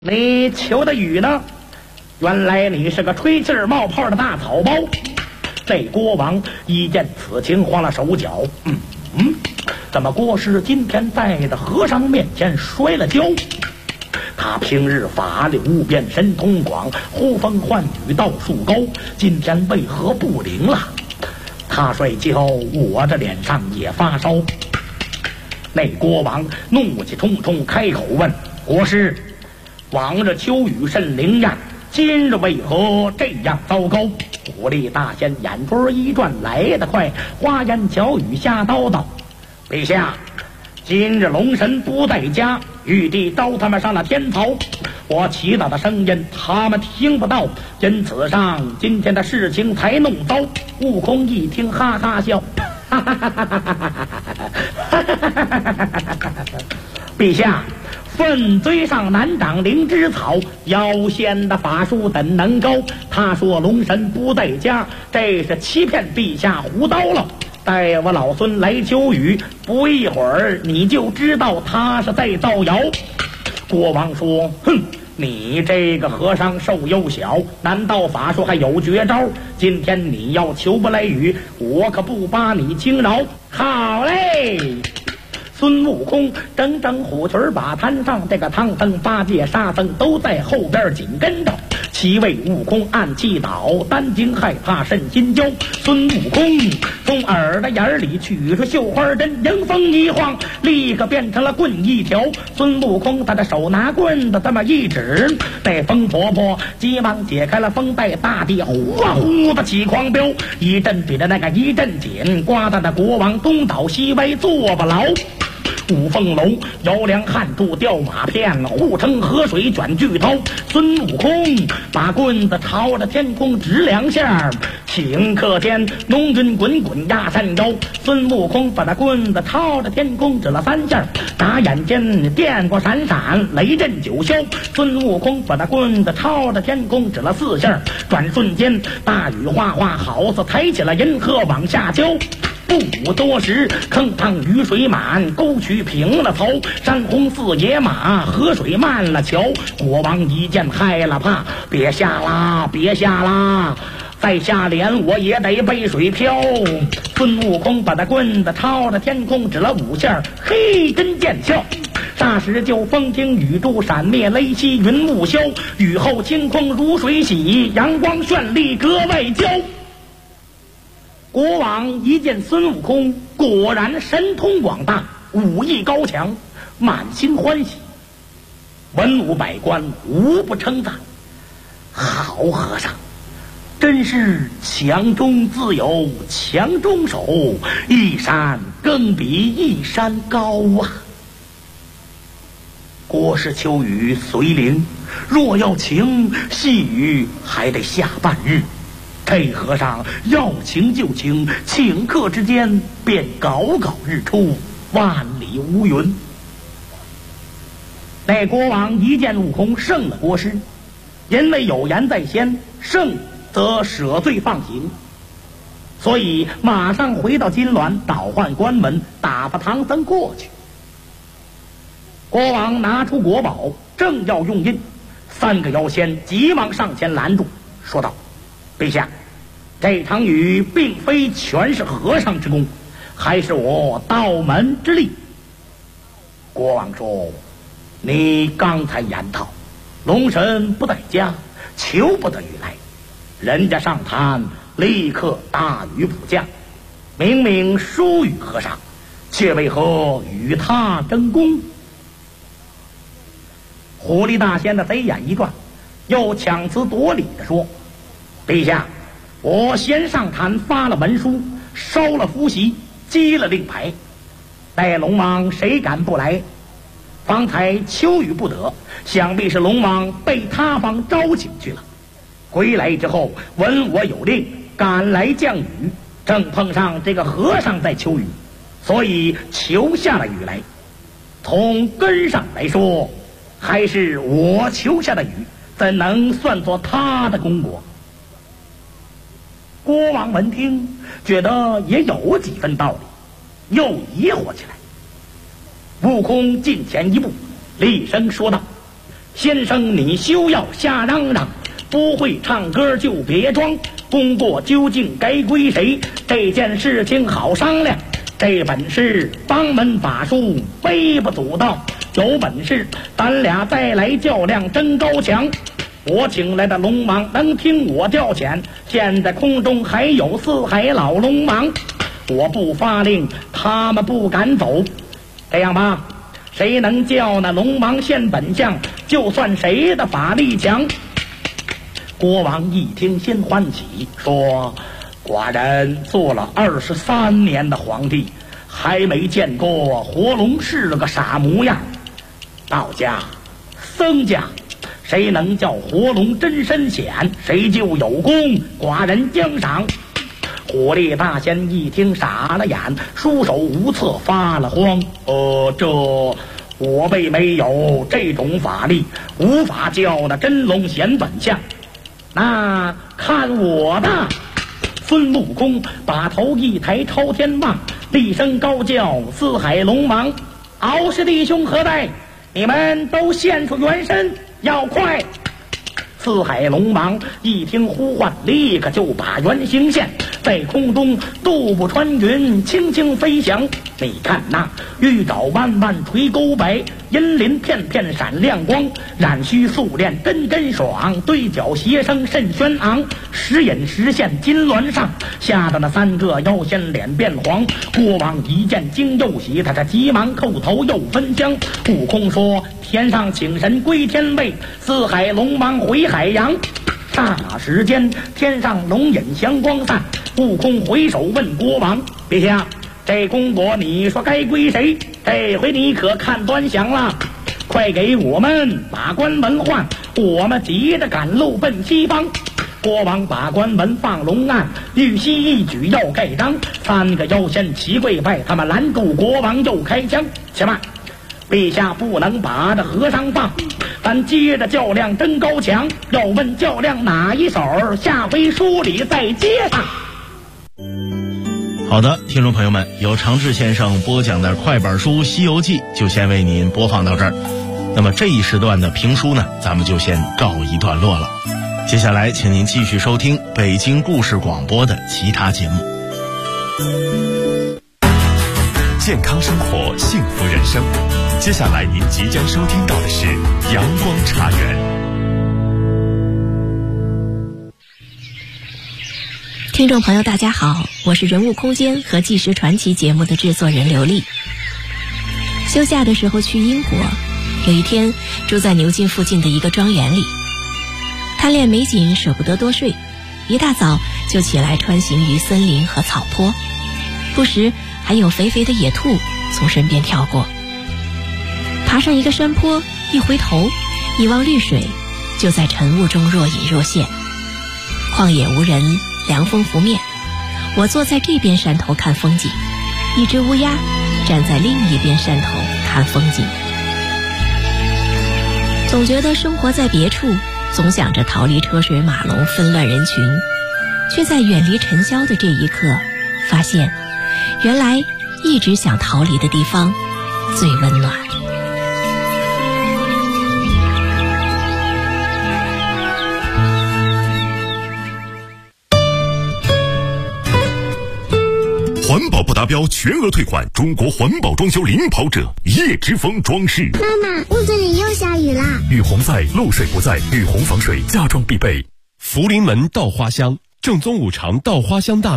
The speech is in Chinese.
你求的雨呢？原来你是个吹气儿冒泡的大草包。这国王一见此情慌了手脚，怎么国师今天在这和尚面前摔了跤？他平日法力无边，神通广，呼风唤雨，道术高，今天为何不灵了？他摔跤，我这脸上也发烧。那国王怒气冲冲，开口问国师：往日秋雨甚灵验，今日为何这样糟糕？狐狸大仙眼珠一转，来得快，花言巧语瞎叨叨。陛下，今日龙神不在家，玉帝招他们上了天曹，我祈祷的声音他们听不到，因此上今天的事情才弄糟。悟空一听哈哈笑，陛下，粪堆上难长灵芝草，妖仙的法术怎能高？他说龙神不在家，这是欺骗陛下胡刀了。待我老孙来求雨，不一会儿你就知道他是在造谣。国王说：哼，你这个和尚寿又小，难道法术还有绝招？今天你要求不来雨，我可不把你轻饶。好嘞！孙悟空整整虎裙把摊上，这个唐僧八戒沙僧都在后边紧跟着。七位悟空暗气倒，担惊害怕甚心焦。孙悟空从耳朵眼里取出绣花针，迎风一晃，立刻变成了棍一条。孙悟空他的手拿棍子这么一指，那风婆婆急忙解开了风带，大地呼啊呼的起狂飙，一阵比的那个一阵紧，刮得那国王东倒西歪，坐不牢。五凤楼摇梁撼柱掉马片，护城河水卷巨涛。孙悟空把棍子朝着天空指两下，顷刻间浓云滚滚压山腰。孙悟空把那棍子朝着天空指了三下，眨眼间电光闪闪，雷震九霄。孙悟空把那棍子朝着天空指了四下，转瞬间大雨哗哗，好似抬起了银河往下浇。不多时，坑塘雨水满，沟渠平了槽，山洪似野马，河水漫了桥。国王一见害了怕，别下啦，别下啦，再下脸我也得被水漂。孙悟空把那棍子朝着天空指了五下，嘿，真见效。霎时就风停雨住，闪灭雷息，云雾消，雨后晴空如水洗，阳光绚丽格外娇。国王一见孙悟空果然神通广大，武艺高强，满心欢喜，文武百官无不称赞。好和尚，真是强中自有强中手，一山更比一山高啊！国师秋雨虽灵，若要晴，细雨还得下半日。这和尚要晴就晴，顷刻之间便杲杲日出，万里无云。那国王一见悟空胜了国师，因为有言在先，胜则舍罪放行，所以马上回到金銮，倒换关门，打发唐僧过去。国王拿出国宝，正要用印，三个妖仙急忙上前拦住，说道：陛下，这场雨并非全是和尚之功，还是我道门之力。国王说：你刚才言道龙神不在家，求不得雨来，人家上坛立刻大雨普降，明明疏雨和尚，却为何与他争功？狐狸大仙的贼眼一转，又强词夺理地说：陛下，我先上坛发了文书，烧了符席，击了令牌，待龙王谁敢不来？方才秋雨不得，想必是龙王被他方招请去了。归来之后闻我有令，赶来降雨，正碰上这个和尚在求雨，所以求下了雨来。从根上来说，还是我求下的雨，怎能算作他的功果？国王闻听，觉得也有几分道理，又疑惑起来。悟空近前一步，厉声说道： 先生你休要瞎嚷嚷，不会唱歌就别装，功过究竟该归谁？这件事情好商量。这本是帮门法术，微不足道。有本事咱俩再来较量争高墙。我请来的龙王能听我调遣，现在空中还有四海老龙王，我不发令他们不敢走。这样吧，谁能叫那龙王现本相，就算谁的法力强。国王一听心欢喜，说寡人做了23年的皇帝，还没见过活龙是个啥模样。道家僧家谁能叫活龙真身显，谁就有功，寡人奖赏。火力大仙一听傻了眼，束手无策，发了慌。这我辈没有这种法力，无法叫那真龙显本相。那看我的！孙悟空把头一抬朝天望，厉声高叫：四海龙王，敖氏弟兄何在？你们都现出原身，要快！四海龙王一听呼唤，立刻就把原形现，在空中渡步穿云，轻轻飞翔。你看那玉爪弯弯垂钩摆，银鳞片片闪亮光，染须素练根根爽，对角斜生甚轩昂，时隐时现金銮上，吓得那3个妖仙脸变黄。国王一见惊又喜，他急忙叩头又分香。悟空说：天上请神归天位，四海龙王回海洋。刹那时间，天上龙引祥光散，悟空回首问国王：陛下，这功果你说该归谁？这回你可看端详了，快给我们把关门换，我们急着赶路奔西方。国王把关门放龙案，玉溪一举要盖章，3个妖仙齐跪拜，他们拦住国王又开枪。且慢，陛下不能把这和尚放，咱接着较量争高墙。要问较量哪一手，下回书里再接上。 好的，听众朋友们，由长治先生播讲的快本书《西游记》就先为您播放到这儿。那么这一时段的评书呢，咱们就先告一段落了。接下来请您继续收听北京故事广播的其他节目。 健康生活，幸福人生。接下来您即将收听到的是阳光茶园。 听众朋友大家好，我是人物空间和纪实传奇节目的制作人刘丽。休假的时候去英国，有一天住在牛津附近的一个庄园里，贪恋美景舍不得多睡，一大早就起来穿行于森林和草坡，不时还有肥肥的野兔从身边跳过。爬上一个山坡，一回头一望绿水，就在晨雾中若隐若现。旷野无人，凉风拂面，我坐在这边山头看风景，一只乌鸦站在另一边山头看风景。总觉得生活在别处，总想着逃离车水马龙纷乱人群，却在远离尘嚣的这一刻，发现原来一直想逃离的地方最温暖。 环保不达标全额退款，中国环保装修领跑者叶之峰装饰。 妈妈，屋子里又下雨啦！ 雨洪在，漏水不在，雨洪防水家装必备。福临门稻花香，正宗五常稻花香大